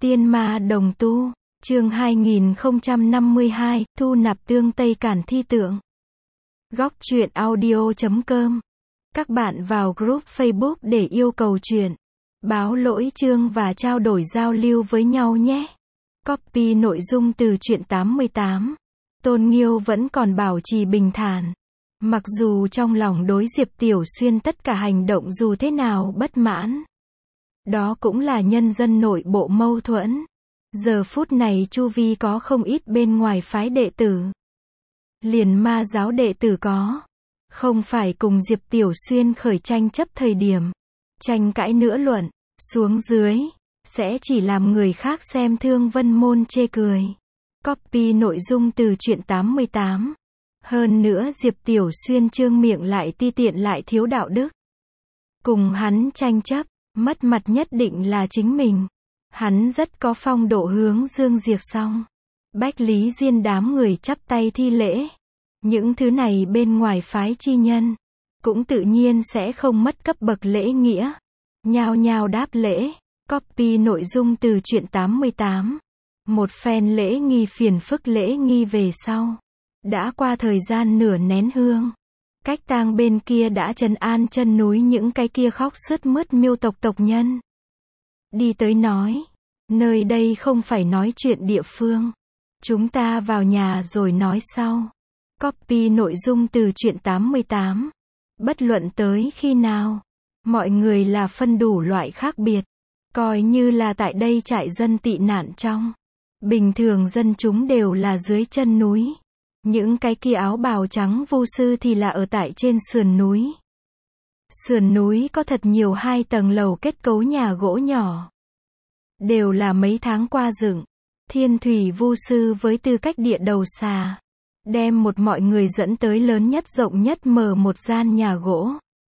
Tiên ma đồng tu, chương 2052, thu nạp tương Tây Cản thi tượng. Góc truyện audio.com. Các bạn vào group Facebook để yêu cầu truyện, báo lỗi chương và trao đổi giao lưu với nhau nhé. Copy nội dung từ truyện 88. Tôn Nghiêu vẫn còn bảo trì bình thản. Mặc dù trong lòng đối Diệp Tiểu Xuyên tất cả hành động dù thế nào bất mãn. Đó cũng là nhân dân nội bộ mâu thuẫn. Giờ phút này chu vi có không ít bên ngoài phái đệ tử. Liền ma giáo đệ tử có. Không phải cùng Diệp Tiểu Xuyên khởi tranh chấp thời điểm. Tranh cãi nữa luận, xuống dưới, sẽ chỉ làm người khác xem thương Vân Môn chê cười. Copy nội dung từ truyện 88. Hơn nữa Diệp Tiểu Xuyên trương miệng lại ti tiện lại thiếu đạo đức. Cùng hắn tranh chấp, mất mặt nhất định là chính mình. Hắn rất có phong độ hướng Dương Diệc xong. Bách Lý Diên đám người chắp tay thi lễ. Những thứ này bên ngoài phái chi nhân, cũng tự nhiên sẽ không mất cấp bậc lễ nghĩa. Nhao nhao đáp lễ. Copy nội dung từ truyện 88. Một phen lễ nghi phiền phức lễ nghi về sau. Đã qua thời gian nửa nén hương. Cách tang bên kia đã trấn an chân núi những cái kia khóc sướt mướt miêu tộc tộc nhân. Đi tới nói, nơi đây không phải nói chuyện địa phương. Chúng ta vào nhà rồi nói sau. Copy nội dung từ truyện 88. Bất luận tới khi nào, mọi người là phân đủ loại khác biệt. Coi như là tại đây trại dân tị nạn trong. Bình thường dân chúng đều là dưới chân núi. Những cái kia áo bào trắng vu sư thì là ở tại trên sườn núi. Sườn núi có thật nhiều 2 tầng lầu kết cấu nhà gỗ nhỏ. Đều là mấy tháng qua dựng. Thiên thủy vu sư với tư cách địa đầu xà. Đem một mọi người dẫn tới lớn nhất rộng nhất mở một gian nhà gỗ.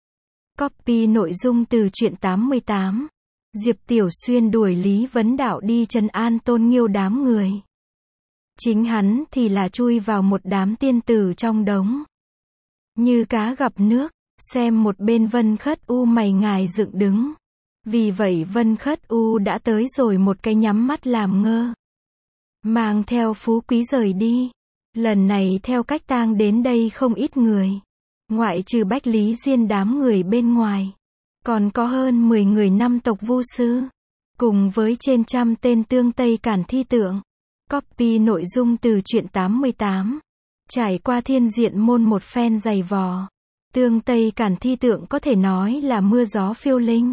Copy nội dung từ truyện 88. Diệp Tiểu Xuyên đuổi Lý Vấn Đạo đi trấn an Tôn Nghiêu đám người. Chính hắn thì là chui vào một đám tiên tử trong đống. Như cá gặp nước, xem một bên Vân Khất U mày ngài dựng đứng. Vì vậy Vân Khất U đã tới rồi một cái nhắm mắt làm ngơ. Mang theo phú quý rời đi. Lần này theo cách tang đến đây không ít người. Ngoại trừ Bách Lý Diên đám người bên ngoài. Còn có hơn 10 người năm tộc vu sư. Cùng với trên 100 tên tương Tây Cản thi tượng. Copy nội dung từ truyện 88. Trải qua thiên diện môn một phen dày vò. Tương Tây Cản thi tượng có thể nói là mưa gió phiêu linh.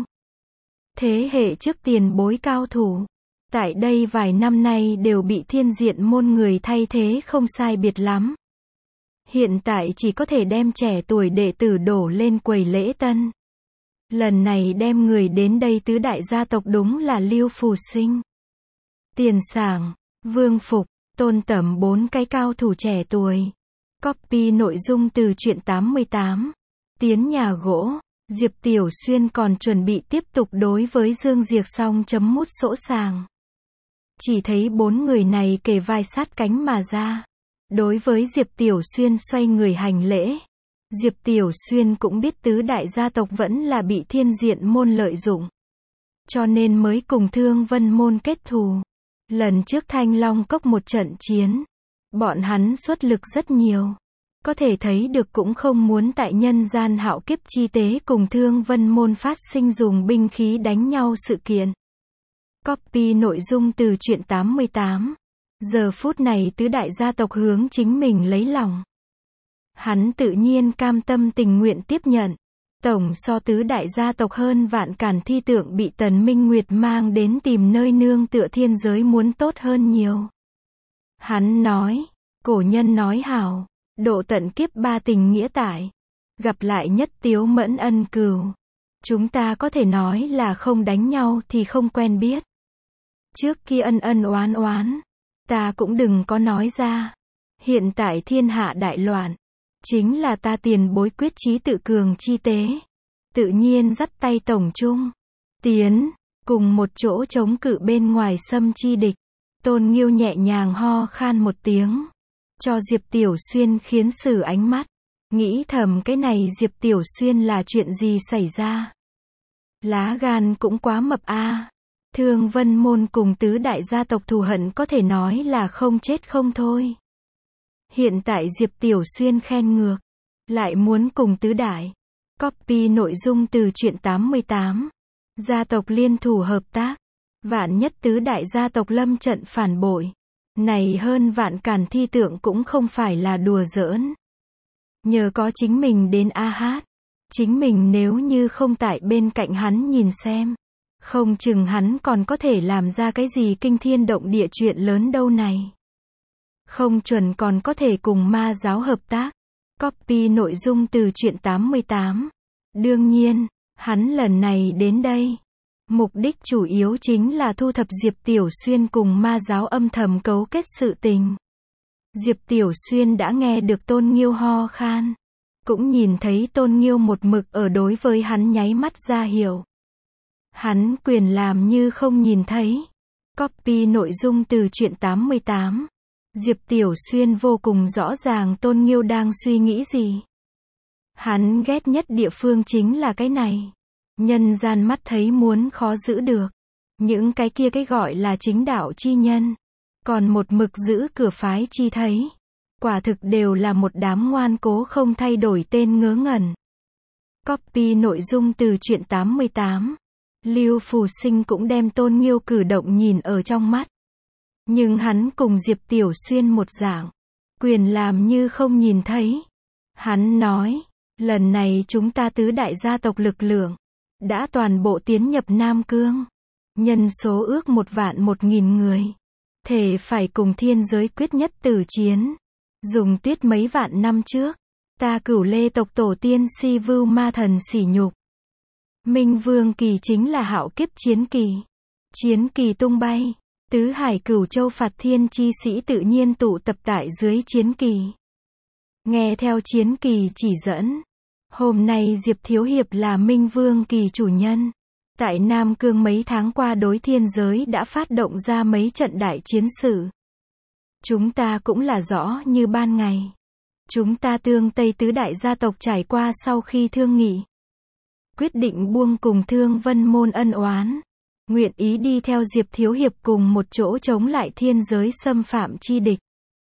Thế hệ trước tiền bối cao thủ. Tại đây vài năm nay đều bị thiên diện môn người thay thế không sai biệt lắm. Hiện tại chỉ có thể đem trẻ tuổi đệ tử đổ lên quầy lễ tân. Lần này đem người đến đây tứ đại gia tộc đúng là Lưu Phù Sinh, Tiền Sảng, Vương Phục, Tôn Tẩm 4 cái cao thủ trẻ tuổi. Copy nội dung từ truyện 88. Tiến nhà gỗ, Diệp Tiểu Xuyên còn chuẩn bị tiếp tục đối với Dương Diệc xong chấm mút sỗ sàng. Chỉ thấy 4 người này kề vai sát cánh mà ra. Đối với Diệp Tiểu Xuyên xoay người hành lễ. Diệp Tiểu Xuyên cũng biết tứ đại gia tộc vẫn là bị thiên diện môn lợi dụng. Cho nên mới cùng Thương Vân Môn kết thù. Lần trước Thanh Long Cốc một trận chiến. Bọn hắn xuất lực rất nhiều. Có thể thấy được cũng không muốn tại nhân gian hạo kiếp chi tế cùng Thương Vân Môn phát sinh dùng binh khí đánh nhau sự kiện. Copy nội dung từ truyện 88. Giờ phút này tứ đại gia tộc hướng chính mình lấy lòng. Hắn tự nhiên cam tâm tình nguyện tiếp nhận. Tổng so tứ đại gia tộc hơn vạn Cản thi tượng bị Tần Minh Nguyệt mang đến tìm nơi nương tựa thiên giới muốn tốt hơn nhiều. Hắn nói, cổ nhân nói hảo, độ tận kiếp 3 tình nghĩa tại. Gặp lại nhất tiếu mẫn ân cừu. Chúng ta có thể nói là không đánh nhau thì không quen biết. Trước kia ân ân oán oán, ta cũng đừng có nói ra. Hiện tại thiên hạ đại loạn. Chính là ta tiền bối quyết chí tự cường chi tế. Tự nhiên dắt tay tổng trung. Tiến, cùng một chỗ chống cự bên ngoài xâm chi địch. Tôn Nghiêu nhẹ nhàng ho khan một tiếng. Cho Diệp Tiểu Xuyên khiến xử ánh mắt. Nghĩ thầm cái này Diệp Tiểu Xuyên là chuyện gì xảy ra. Lá gan cũng quá mập a. Thương Vân Môn cùng tứ đại gia tộc thù hận có thể nói là không chết không thôi. Hiện tại Diệp Tiểu Xuyên khen ngược, lại muốn cùng tứ đại. Copy nội dung từ truyện 88. Gia tộc liên thủ hợp tác. Vạn nhất tứ đại gia tộc lâm trận phản bội. Này hơn vạn càn thi tượng cũng không phải là đùa giỡn. Nhờ có chính mình đến hát. Chính mình nếu như không tại bên cạnh hắn nhìn xem. Không chừng hắn còn có thể làm ra cái gì kinh thiên động địa chuyện lớn đâu này. Không chuẩn còn có thể cùng ma giáo hợp tác. Copy nội dung từ truyện 88. Đương nhiên, hắn lần này đến đây. Mục đích chủ yếu chính là thu thập Diệp Tiểu Xuyên cùng ma giáo âm thầm cấu kết sự tình. Diệp Tiểu Xuyên đã nghe được Tôn Nghiêu ho khan. Cũng nhìn thấy Tôn Nghiêu một mực ở đối với hắn nháy mắt ra hiệu. Hắn quyền làm như không nhìn thấy. Copy nội dung từ truyện 88. Diệp Tiểu Xuyên vô cùng rõ ràng Tôn Nghiêu đang suy nghĩ gì. Hắn ghét nhất địa phương chính là cái này. Nhân gian mắt thấy muốn khó giữ được. Những cái kia cái gọi là chính đạo chi nhân. Còn một mực giữ cửa phái chi thấy. Quả thực đều là một đám ngoan cố không thay đổi tên ngớ ngẩn. Copy nội dung từ truyện 88. Lưu Phù Sinh cũng đem Tôn Nghiêu cử động nhìn ở trong mắt. Nhưng hắn cùng Diệp Tiểu Xuyên một dạng. Quyền làm như không nhìn thấy. Hắn nói, lần này chúng ta tứ đại gia tộc lực lượng. Đã toàn bộ tiến nhập Nam Cương. Nhân số ước 1.000 người. Thể phải cùng thiên giới quyết nhất tử chiến. Dùng tuyết mấy vạn năm trước. Ta Cửu Lê tộc tổ tiên Si Vưu ma thần sỉ nhục. Minh Vương kỳ chính là hạo kiếp chiến kỳ. Chiến kỳ tung bay. Tứ hải cửu châu phạt thiên chi sĩ tự nhiên tụ tập tại dưới chiến kỳ. Nghe theo chiến kỳ chỉ dẫn. Hôm nay Diệp Thiếu Hiệp là Minh Vương kỳ chủ nhân. Tại Nam Cương mấy tháng qua đối thiên giới đã phát động ra mấy trận đại chiến sự. Chúng ta cũng là rõ như ban ngày. Chúng ta Tương Tây tứ đại gia tộc trải qua sau khi thương nghị. Quyết định buông cùng Thương Vân Môn ân oán. Nguyện ý đi theo Diệp Thiếu Hiệp cùng một chỗ chống lại thiên giới xâm phạm chi địch.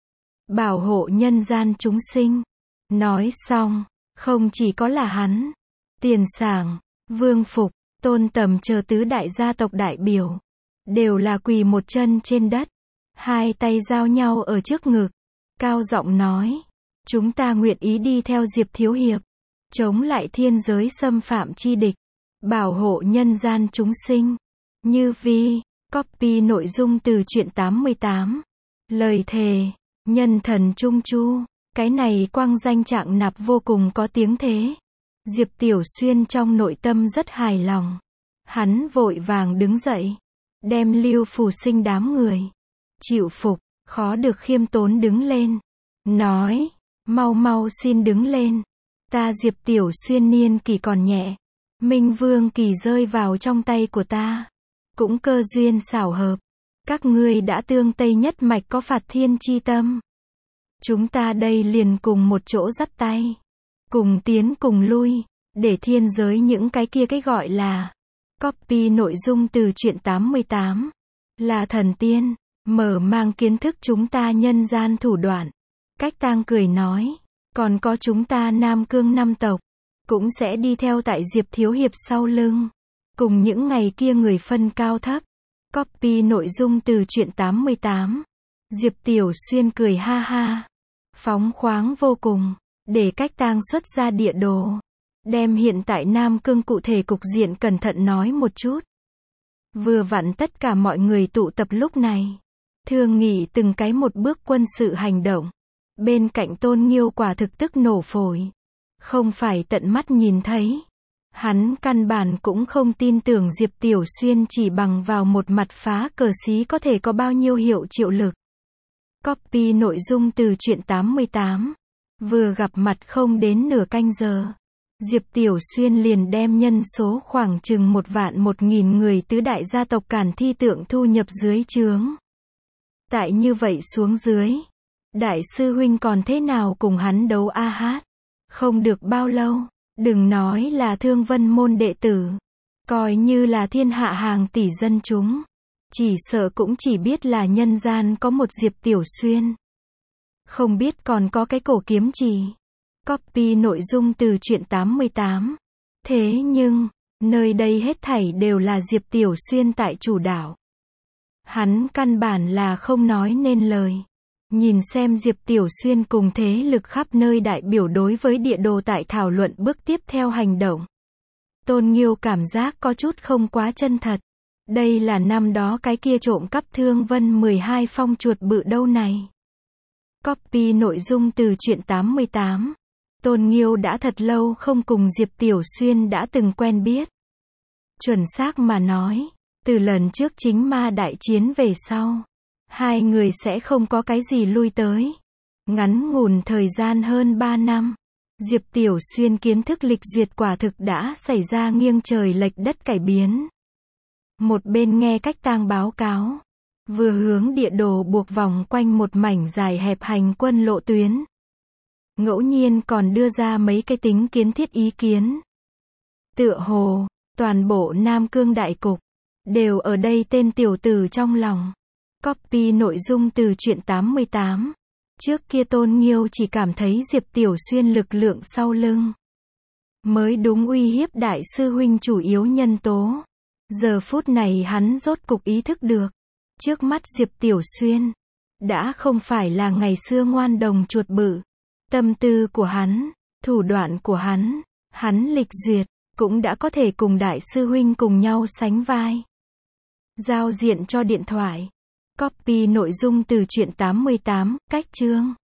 Bảo hộ nhân gian chúng sinh. Nói xong, không chỉ có là hắn. Tiền Sảng, Vương Phục, Tôn Tầm chờ tứ đại gia tộc đại biểu. Đều là quỳ một chân trên đất. Hai tay giao nhau ở trước ngực. Cao giọng nói. Chúng ta nguyện ý đi theo Diệp Thiếu Hiệp. Chống lại thiên giới xâm phạm chi địch. Bảo hộ nhân gian chúng sinh. Như vi, copy nội dung từ truyện 88. Lời thề, nhân thần trung chu. Cái này quang danh trạng nạp vô cùng có tiếng thế. Diệp Tiểu Xuyên trong nội tâm rất hài lòng. Hắn vội vàng đứng dậy. Đem Lưu Phù Sinh đám người. Chịu phục, khó được khiêm tốn đứng lên. Nói, mau mau xin đứng lên. Ta Diệp Tiểu Xuyên niên kỳ còn nhẹ. Minh Vương kỳ rơi vào trong tay của ta. Cũng cơ duyên xảo hợp. Các ngươi đã tương Tây nhất mạch có phạt thiên chi tâm. Chúng ta đây liền cùng một chỗ dắt tay. Cùng tiến cùng lui. Để thiên giới những cái kia cái gọi là. Copy nội dung từ truyện 88. Là thần tiên. Mở mang kiến thức chúng ta nhân gian thủ đoạn. Cách Tang cười nói. Còn có chúng ta Nam Cương năm tộc. Cũng sẽ đi theo tại Diệp Thiếu Hiệp sau lưng. Cùng những ngày kia người phân cao thấp. Copy nội dung từ truyện 88. Diệp Tiểu Xuyên cười ha ha. Phóng khoáng vô cùng. Để Cách Tang xuất ra địa đồ. Đem hiện tại Nam Cương cụ thể cục diện cẩn thận nói một chút. Vừa vặn tất cả mọi người tụ tập lúc này. Thương nghị từng cái một bước quân sự hành động. Bên cạnh Tôn Nghiêu quả thực tức nổ phổi. Không phải tận mắt nhìn thấy. Hắn căn bản cũng không tin tưởng Diệp Tiểu Xuyên chỉ bằng vào một mặt phá cờ xí có thể có bao nhiêu hiệu triệu lực. Copy nội dung từ truyện 88. Vừa gặp mặt không đến nửa canh giờ. Diệp Tiểu Xuyên liền đem nhân số khoảng chừng 1.000 người tứ đại gia tộc Càn Thi Tượng thu nhập dưới trướng. Tại như vậy xuống dưới. Đại sư huynh còn thế nào cùng hắn đấu hát. Không được bao lâu. Đừng nói là Thương Vân Môn đệ tử. Coi như là thiên hạ hàng tỷ dân chúng. Chỉ sợ cũng chỉ biết là nhân gian có một Diệp Tiểu Xuyên. Không biết còn có cái cổ kiếm chỉ. Copy nội dung từ truyện 88. Thế nhưng, nơi đây hết thảy đều là Diệp Tiểu Xuyên tại chủ đạo. Hắn căn bản là không nói nên lời. Nhìn xem Diệp Tiểu Xuyên cùng thế lực khắp nơi đại biểu đối với địa đồ tại thảo luận bước tiếp theo hành động. Tôn Nghiêu cảm giác có chút không quá chân thật. Đây là năm đó cái kia trộm cắp Thương Vân 12 phong chuột bự đâu này. Copy nội dung từ truyện 88. Tôn Nghiêu đã thật lâu không cùng Diệp Tiểu Xuyên đã từng quen biết. Chuẩn xác mà nói, từ lần trước chính ma đại chiến về sau, hai người sẽ không có cái gì lui tới. Ngắn ngủn thời gian hơn 3 năm, Diệp Tiểu Xuyên kiến thức lịch duyệt quả thực đã xảy ra nghiêng trời lệch đất cải biến. Một bên nghe cách tang báo cáo, vừa hướng địa đồ buộc vòng quanh một mảnh dài hẹp hành quân lộ tuyến. Ngẫu nhiên còn đưa ra mấy cái tính kiến thiết ý kiến. Tựa hồ, toàn bộ Nam Cương đại cục, đều ở đây tên tiểu tử trong lòng. Copy nội dung từ truyện 88. Trước kia Tôn Nghiêu chỉ cảm thấy Diệp Tiểu Xuyên lực lượng sau lưng mới đúng uy hiếp đại sư huynh chủ yếu nhân tố. Giờ phút này hắn rốt cục ý thức được. Trước mắt Diệp Tiểu Xuyên đã không phải là ngày xưa ngoan đồng chuột bự. Tâm tư của hắn, thủ đoạn của hắn lịch duyệt, cũng đã có thể cùng đại sư huynh cùng nhau sánh vai. Giao diện cho điện thoại. Copy nội dung từ truyện 88, cách chương.